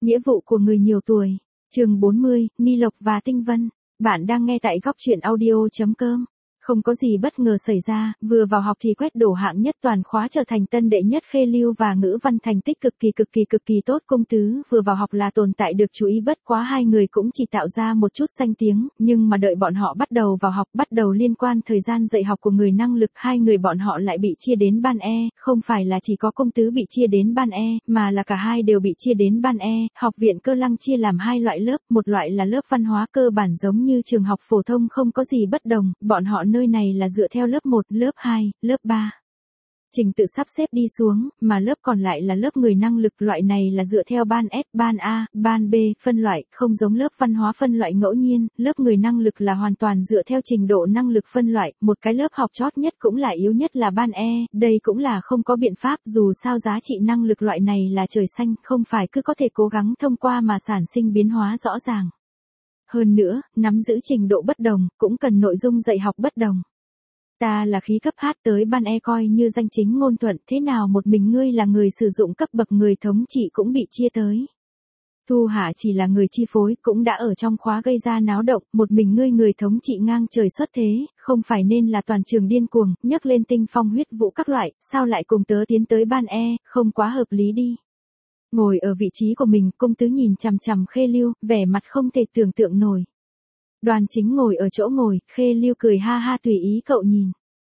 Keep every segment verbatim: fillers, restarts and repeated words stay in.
Nghĩa vụ của người nhiều tuổi. Chương bốn mươi, Ni Lộc và Tinh Vân. Bạn đang nghe tại góc truyện audio chấm com. Không có gì bất ngờ xảy ra, vừa vào học thì quét đổ hạng nhất toàn khóa trở thành tân đệ nhất Khê Lưu và ngữ văn thành tích cực kỳ cực kỳ cực kỳ tốt. Công Tứ vừa vào học là tồn tại được chú ý, bất quá hai người cũng chỉ tạo ra một chút danh tiếng, nhưng mà đợi bọn họ bắt đầu vào học, bắt đầu liên quan thời gian dạy học của người năng lực, hai người bọn họ lại bị chia đến ban E, không phải là chỉ có Công Tứ bị chia đến ban E, mà là cả hai đều bị chia đến ban E. Học viện Cơ Lăng chia làm hai loại lớp, một loại là lớp văn hóa cơ bản giống như trường học phổ thông không có gì bất đồng, bọn họ nơi này là dựa theo lớp một, lớp hai, lớp ba. Trình tự sắp xếp đi xuống, mà lớp còn lại là lớp người năng lực, loại này là dựa theo ban S, ban A, ban B, phân loại, không giống lớp văn hóa phân loại ngẫu nhiên, lớp người năng lực là hoàn toàn dựa theo trình độ năng lực phân loại, một cái lớp học chót nhất cũng là yếu nhất là ban E, đây cũng là không có biện pháp, dù sao giá trị năng lực loại này là trời xanh, không phải cứ có thể cố gắng thông qua mà sản sinh biến hóa rõ ràng. Hơn nữa, nắm giữ trình độ bất đồng, cũng cần nội dung dạy học bất đồng. Ta là khí cấp H tới ban E coi như danh chính ngôn thuận, thế nào một mình ngươi là người sử dụng cấp bậc người thống trị cũng bị chia tới. Thu Hạ chỉ là người chi phối, cũng đã ở trong khóa gây ra náo động, một mình ngươi người thống trị ngang trời xuất thế, không phải nên là toàn trường điên cuồng, nhấc lên tinh phong huyết vũ các loại, sao lại cùng tớ tiến tới ban E, không quá hợp lý đi. Ngồi ở vị trí của mình, Công Tứ nhìn chằm chằm Khê Lưu, vẻ mặt không thể tưởng tượng nổi. Đoàn Chính ngồi ở chỗ ngồi, Khê Lưu cười ha ha tùy ý cậu nhìn.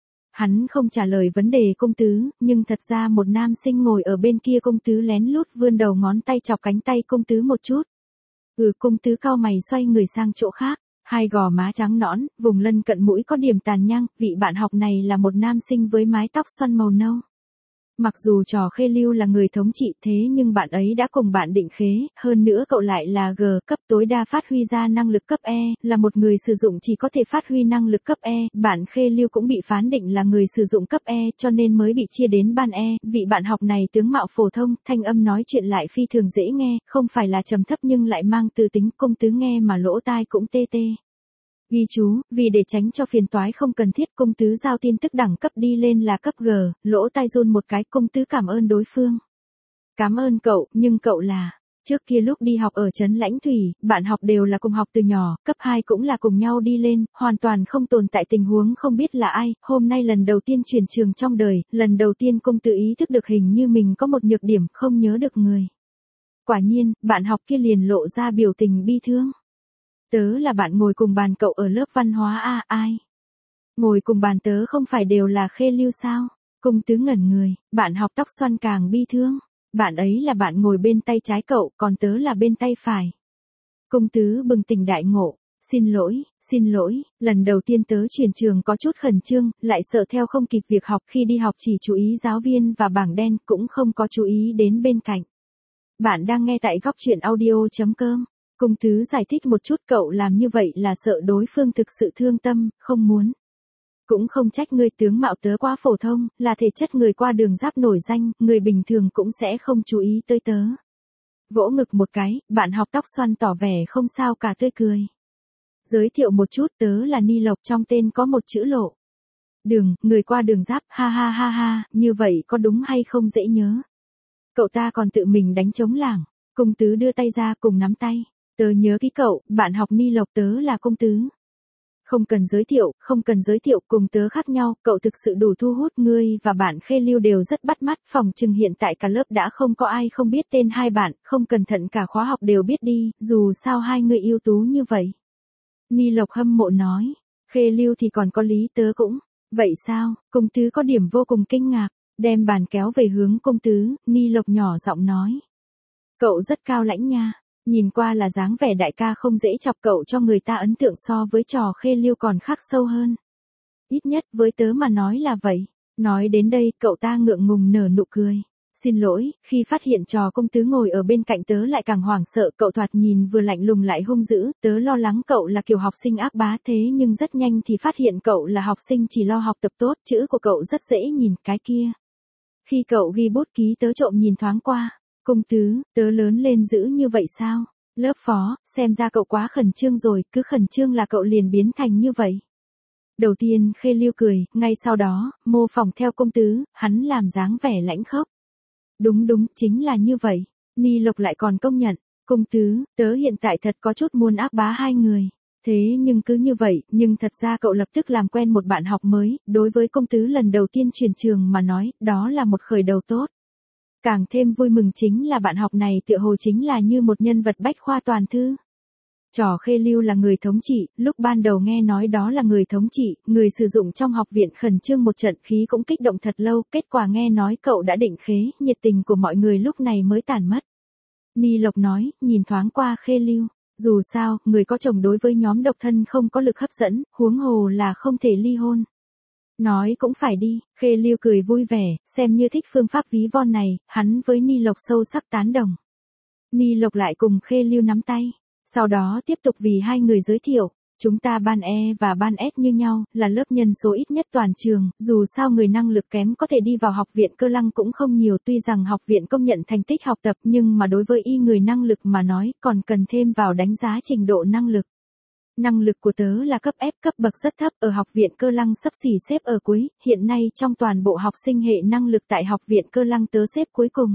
Hắn không trả lời vấn đề Công Tứ, nhưng thật ra một nam sinh ngồi ở bên kia. Công Tứ lén lút vươn đầu ngón tay chọc cánh tay Công Tứ một chút. Ừ, Công Tứ cau mày xoay người sang chỗ khác, hai gò má trắng nõn, vùng lân cận mũi có điểm tàn nhang, vị bạn học này là một nam sinh với mái tóc xoăn màu nâu. Mặc dù trò Khê Lưu là người thống trị thế nhưng bạn ấy đã cùng bạn định khế, hơn nữa cậu lại là G cấp tối đa phát huy ra năng lực cấp E, là một người sử dụng chỉ có thể phát huy năng lực cấp E, bạn Khê Lưu cũng bị phán định là người sử dụng cấp E cho nên mới bị chia đến ban E, vị bạn học này tướng mạo phổ thông, thanh âm nói chuyện lại phi thường dễ nghe, không phải là trầm thấp nhưng lại mang từ tính. Công Tứ nghe mà lỗ tai cũng tê tê. Ghi chú, vì để tránh cho phiền toái không cần thiết, Công Tứ giao tin tức đẳng cấp đi lên là cấp G, lỗ tai run một cái. Công Tứ cảm ơn đối phương. Cảm ơn cậu, nhưng cậu là, trước kia lúc đi học ở trấn Lãnh Thủy, bạn học đều là cùng học từ nhỏ, cấp hai cũng là cùng nhau đi lên, hoàn toàn không tồn tại tình huống không biết là ai, hôm nay lần đầu tiên chuyển trường trong đời, lần đầu tiên Công Tứ ý thức được hình như mình có một nhược điểm, không nhớ được người. Quả nhiên, bạn học kia liền lộ ra biểu tình bi thương. Tớ là bạn ngồi cùng bàn cậu ở lớp văn hóa A, ai? Ngồi cùng bàn tớ không phải đều là Khê Lưu sao? Công Tứ ngẩn người, bạn học tóc xoăn càng bi thương. Bạn ấy là bạn ngồi bên tay trái cậu, còn tớ là bên tay phải. Công Tứ bừng tỉnh đại ngộ. Xin lỗi, xin lỗi, lần đầu tiên tớ chuyển trường có chút khẩn trương, lại sợ theo không kịp việc học, khi đi học chỉ chú ý giáo viên và bảng đen, cũng không có chú ý đến bên cạnh. Bạn đang nghe tại góc truyện audio chấm com. Công Tứ giải thích một chút, cậu làm như vậy là sợ đối phương thực sự thương tâm, không muốn. Cũng không trách ngươi, tướng mạo tớ quá phổ thông, là thể chất người qua đường giáp nổi danh, người bình thường cũng sẽ không chú ý tới tớ. Vỗ ngực một cái, bạn học tóc xoăn tỏ vẻ không sao cả tươi cười. Giới thiệu một chút, tớ là Ni Lộc, trong tên có một chữ lộ. Đường, người qua đường giáp, ha ha ha ha, như vậy có đúng hay không dễ nhớ. Cậu ta còn tự mình đánh trống lảng. Công Tứ đưa tay ra cùng nắm tay. Tớ nhớ kỹ cậu, bạn học Ni Lộc, tớ là Công Tứ. Không cần giới thiệu, không cần giới thiệu, cùng tớ khác nhau, cậu thực sự đủ thu hút, ngươi và bạn Khê Lưu đều rất bắt mắt, phòng chừng hiện tại cả lớp đã không có ai không biết tên hai bạn, không cẩn thận cả khóa học đều biết đi, dù sao hai người ưu tú như vậy. Ni Lộc hâm mộ nói, Khê Lưu thì còn có lý, tớ cũng. Vậy sao? Công Tứ có điểm vô cùng kinh ngạc, đem bàn kéo về hướng Công Tứ, Ni Lộc nhỏ giọng nói. Cậu rất cao lãnh nha. Nhìn qua là dáng vẻ đại ca không dễ chọc, cậu cho người ta ấn tượng so với trò Khê Lưu còn khắc sâu hơn. Ít nhất với tớ mà nói là vậy. Nói đến đây, cậu ta ngượng ngùng nở nụ cười. Xin lỗi, khi phát hiện trò Công Tứ ngồi ở bên cạnh tớ lại càng hoảng sợ, cậu thoạt nhìn vừa lạnh lùng lại hung dữ, tớ lo lắng cậu là kiểu học sinh ác bá, thế nhưng rất nhanh thì phát hiện cậu là học sinh chỉ lo học tập tốt, chữ của cậu rất dễ nhìn, cái kia. Khi cậu ghi bút ký tớ trộm nhìn thoáng qua. Công Tứ, tớ lớn lên dữ như vậy sao? Lớp phó, xem ra cậu quá khẩn trương rồi, cứ khẩn trương là cậu liền biến thành như vậy. Đầu tiên Khê Lưu cười, ngay sau đó, mô phỏng theo Công Tứ, hắn làm dáng vẻ lãnh khốc. Đúng đúng, chính là như vậy. Ni Lộc lại còn công nhận. Công tứ, tớ hiện tại thật có chút muốn áp bá hai người. Thế nhưng cứ như vậy, nhưng thật ra cậu lập tức làm quen một bạn học mới, đối với công tứ lần đầu tiên chuyển trường mà nói, đó là một khởi đầu tốt. Càng thêm vui mừng chính là bạn học này tựa hồ chính là như một nhân vật bách khoa toàn thư. Trò Khê Lưu là người thống trị, lúc ban đầu nghe nói đó là người thống trị, người sử dụng trong học viện khẩn trương một trận khí cũng kích động thật lâu, kết quả nghe nói cậu đã định khế, nhiệt tình của mọi người lúc này mới tản mất. Ni Lộc nói, nhìn thoáng qua Khê Lưu, dù sao, người có chồng đối với nhóm độc thân không có lực hấp dẫn, huống hồ là không thể ly hôn. Nói cũng phải đi, Khê Lưu cười vui vẻ, xem như thích phương pháp ví von này, hắn với Ni Lộc sâu sắc tán đồng. Ni Lộc lại cùng Khê Lưu nắm tay. Sau đó tiếp tục vì hai người giới thiệu, chúng ta ban E và ban S như nhau, là lớp nhân số ít nhất toàn trường, dù sao người năng lực kém có thể đi vào học viện Cơ Lăng cũng không nhiều, tuy rằng học viện công nhận thành tích học tập nhưng mà đối với y người năng lực mà nói còn cần thêm vào đánh giá trình độ năng lực. Năng lực của tớ là cấp F, cấp bậc rất thấp, ở học viện Cơ Lăng xấp xỉ xếp ở cuối, hiện nay trong toàn bộ học sinh hệ năng lực tại học viện Cơ Lăng tớ xếp cuối cùng.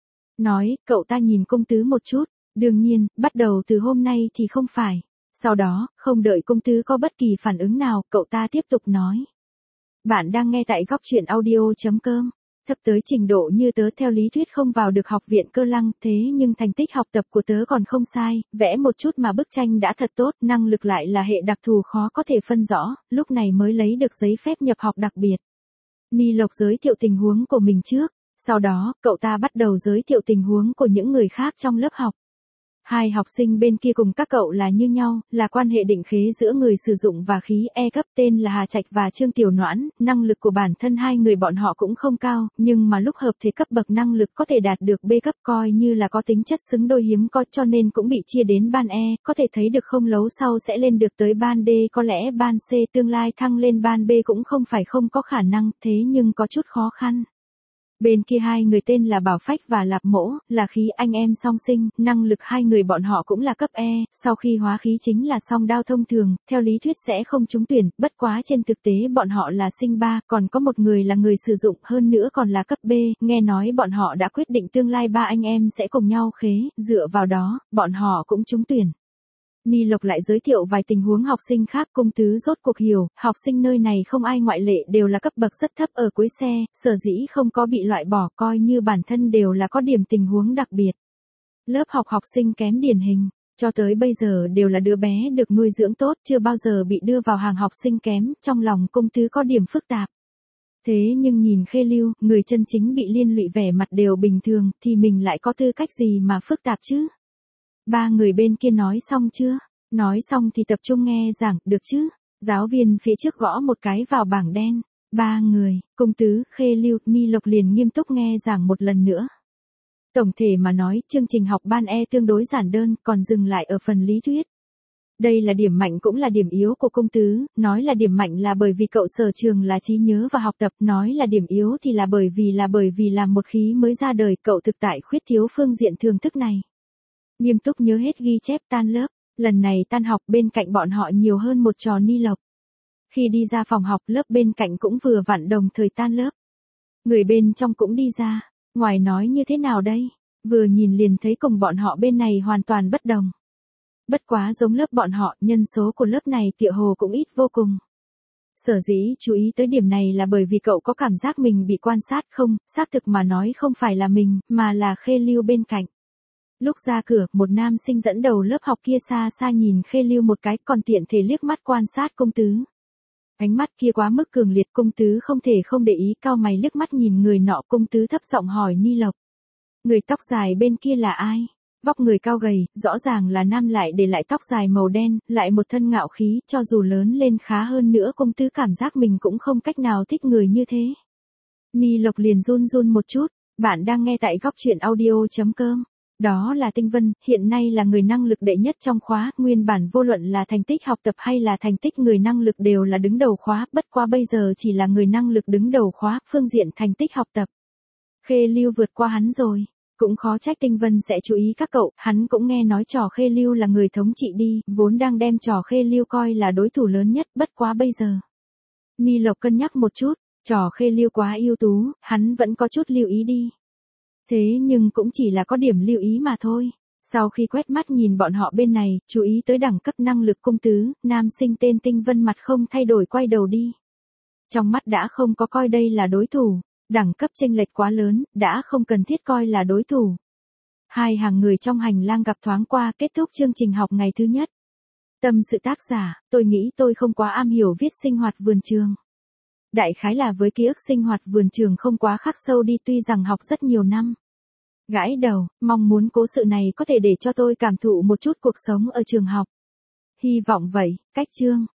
Nói, cậu ta nhìn công tứ một chút. Đương nhiên, bắt đầu từ hôm nay thì không phải. Sau đó, không đợi công tứ có bất kỳ phản ứng nào, cậu ta tiếp tục nói. Bạn đang nghe tại góc truyện audio.com. Thấp tới trình độ như tớ theo lý thuyết không vào được học viện Cơ Lăng, thế nhưng thành tích học tập của tớ còn không sai, vẽ một chút mà bức tranh đã thật tốt, năng lực lại là hệ đặc thù khó có thể phân rõ, lúc này mới lấy được giấy phép nhập học đặc biệt. Ni Lộc giới thiệu tình huống của mình trước, sau đó, cậu ta bắt đầu giới thiệu tình huống của những người khác trong lớp học. Hai học sinh bên kia cùng các cậu là như nhau, là quan hệ định khế giữa người sử dụng và khí E cấp, tên là Hà Trạch và Trương Tiểu Noãn, năng lực của bản thân hai người bọn họ cũng không cao, nhưng mà lúc hợp thì cấp bậc năng lực có thể đạt được B cấp, coi như là có tính chất xứng đôi hiếm có, cho nên cũng bị chia đến ban E, có thể thấy được không lâu sau sẽ lên được tới ban D, có lẽ ban C tương lai thăng lên ban B cũng không phải không có khả năng, thế nhưng có chút khó khăn. Bên kia hai người tên là Bảo Phách và Lạp Mỗ, là khí anh em song sinh, năng lực hai người bọn họ cũng là cấp E, sau khi hóa khí chính là song đao thông thường, theo lý thuyết sẽ không trúng tuyển, bất quá trên thực tế bọn họ là sinh ba, còn có một người là người sử dụng, hơn nữa còn là cấp B, nghe nói bọn họ đã quyết định tương lai ba anh em sẽ cùng nhau khế, dựa vào đó, bọn họ cũng trúng tuyển. Ni Lộc lại giới thiệu vài tình huống học sinh khác, công tứ rốt cuộc hiểu, học sinh nơi này không ai ngoại lệ đều là cấp bậc rất thấp ở cuối xe, sở dĩ không có bị loại bỏ coi như bản thân đều là có điểm tình huống đặc biệt. Lớp học học sinh kém điển hình, cho tới bây giờ đều là đứa bé được nuôi dưỡng tốt, chưa bao giờ bị đưa vào hàng học sinh kém, trong lòng công tứ có điểm phức tạp. Thế nhưng nhìn Khê Lưu, người chân chính bị liên lụy vẻ mặt đều bình thường, thì mình lại có tư cách gì mà phức tạp chứ? Ba người bên kia nói xong chưa? Nói xong thì tập trung nghe giảng, được chứ? Giáo viên phía trước gõ một cái vào bảng đen. Ba người, công tứ, Khê Lưu, Ni Lộc liền nghiêm túc nghe giảng một lần nữa. Tổng thể mà nói, chương trình học ban E tương đối giản đơn, còn dừng lại ở phần lý thuyết. Đây là điểm mạnh cũng là điểm yếu của công tứ, nói là điểm mạnh là bởi vì cậu sở trường là trí nhớ và học tập, nói là điểm yếu thì là bởi vì là bởi vì là một khí mới ra đời, cậu thực tại khuyết thiếu phương diện thường thức này. Nghiêm túc nhớ hết ghi chép tan lớp, lần này tan học bên cạnh bọn họ nhiều hơn một trò Ni Lộc. Khi đi ra phòng học lớp bên cạnh cũng vừa vặn đồng thời tan lớp. Người bên trong cũng đi ra, ngoài nói như thế nào đây, vừa nhìn liền thấy cùng bọn họ bên này hoàn toàn bất đồng. Bất quá giống lớp bọn họ, nhân số của lớp này tựa hồ cũng ít vô cùng. Sở dĩ chú ý tới điểm này là bởi vì cậu có cảm giác mình bị quan sát không, xác thực mà nói không phải là mình, mà là Khê Lưu bên cạnh. Lúc ra cửa, một nam sinh dẫn đầu lớp học kia xa xa nhìn Khê Lưu một cái, còn tiện thể liếc mắt quan sát công tứ. Ánh mắt kia quá mức cường liệt, công tứ không thể không để ý, cau mày liếc mắt nhìn người nọ, công tứ thấp giọng hỏi Ni Lộc. Người tóc dài bên kia là ai? Vóc người cao gầy, rõ ràng là nam lại để lại tóc dài màu đen, lại một thân ngạo khí, cho dù lớn lên khá hơn nữa công tứ cảm giác mình cũng không cách nào thích người như thế. Ni Lộc liền run run một chút, bạn đang nghe tại góc truyện audio.com. Đó là Tinh Vân, hiện nay là người năng lực đệ nhất trong khóa, nguyên bản vô luận là thành tích học tập hay là thành tích người năng lực đều là đứng đầu khóa, bất qua bây giờ chỉ là người năng lực đứng đầu khóa, phương diện thành tích học tập. Khê Lưu vượt qua hắn rồi, cũng khó trách Tinh Vân sẽ chú ý các cậu, hắn cũng nghe nói trò Khê Lưu là người thống trị đi, vốn đang đem trò Khê Lưu coi là đối thủ lớn nhất, bất quá bây giờ. Ni Lộc cân nhắc một chút, trò Khê Lưu quá ưu tú, hắn vẫn có chút lưu ý đi. Thế nhưng cũng chỉ là có điểm lưu ý mà thôi. Sau khi quét mắt nhìn bọn họ bên này, chú ý tới đẳng cấp năng lực cung tứ, nam sinh tên Tinh Vân mặt không thay đổi quay đầu đi. Trong mắt đã không có coi đây là đối thủ, đẳng cấp chênh lệch quá lớn, đã không cần thiết coi là đối thủ. Hai hàng người trong hành lang gặp thoáng qua, kết thúc chương trình học ngày thứ nhất. Tâm sự tác giả, tôi nghĩ tôi không quá am hiểu viết sinh hoạt vườn trường. Đại khái là với ký ức sinh hoạt vườn trường không quá khắc sâu đi, tuy rằng học rất nhiều năm. Gãi đầu, mong muốn cố sự này có thể để cho tôi cảm thụ một chút cuộc sống ở trường học. Hy vọng vậy, cách chương.